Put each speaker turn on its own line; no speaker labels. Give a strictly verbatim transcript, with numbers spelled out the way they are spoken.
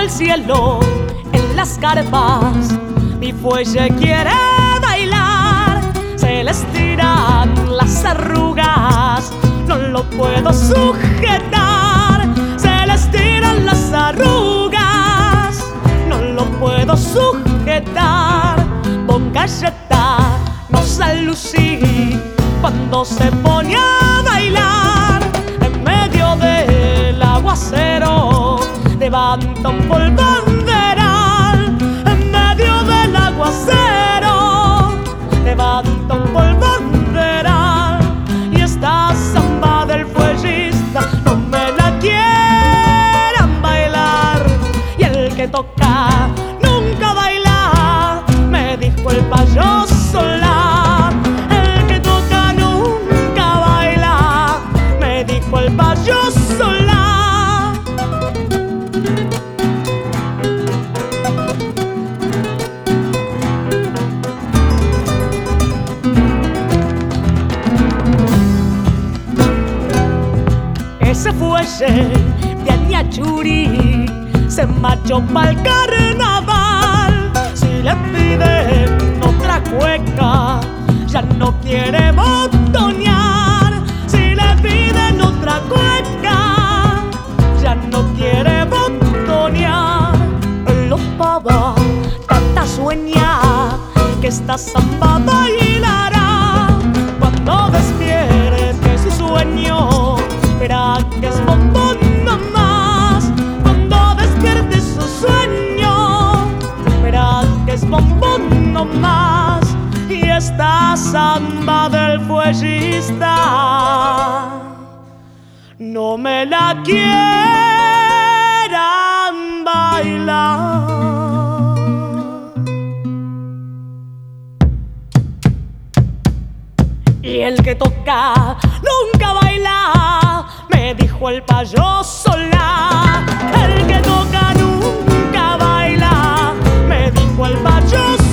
el cielo en las carpas, mi fuelle quiere bailar. Se le estiran las arrugas, no lo puedo sujetar. Se le estiran las arrugas, no lo puedo sujetar. Don Galleta no se lucí cuando se pone a bailar. En medio del aguacero levanta un polvaderal. En medio del aguacero levanta un polvaderal. Y esta samba del fuellista no me la quieran bailar. Y el que toca nunca baila, me dijo el payoso la. El que toca nunca baila, me dijo el payoso la. Ese fuelle de Añachuri se marchó pa'l carnaval. Si le piden otra cueca, ya no quiere botonear. Si le piden otra cueca, ya no quiere botonear. Los pava, tata sueña que esta samba bailará. Cuando despierte su sueño, verá que es bombón nomás. Cuando despierte su sueño, verá que es bombón nomás. Y esta samba del fuellista no me la quieran bailar. Y el que toca nunca baila, me dijo el payoso la. El que toca nunca baila, me dijo el payoso.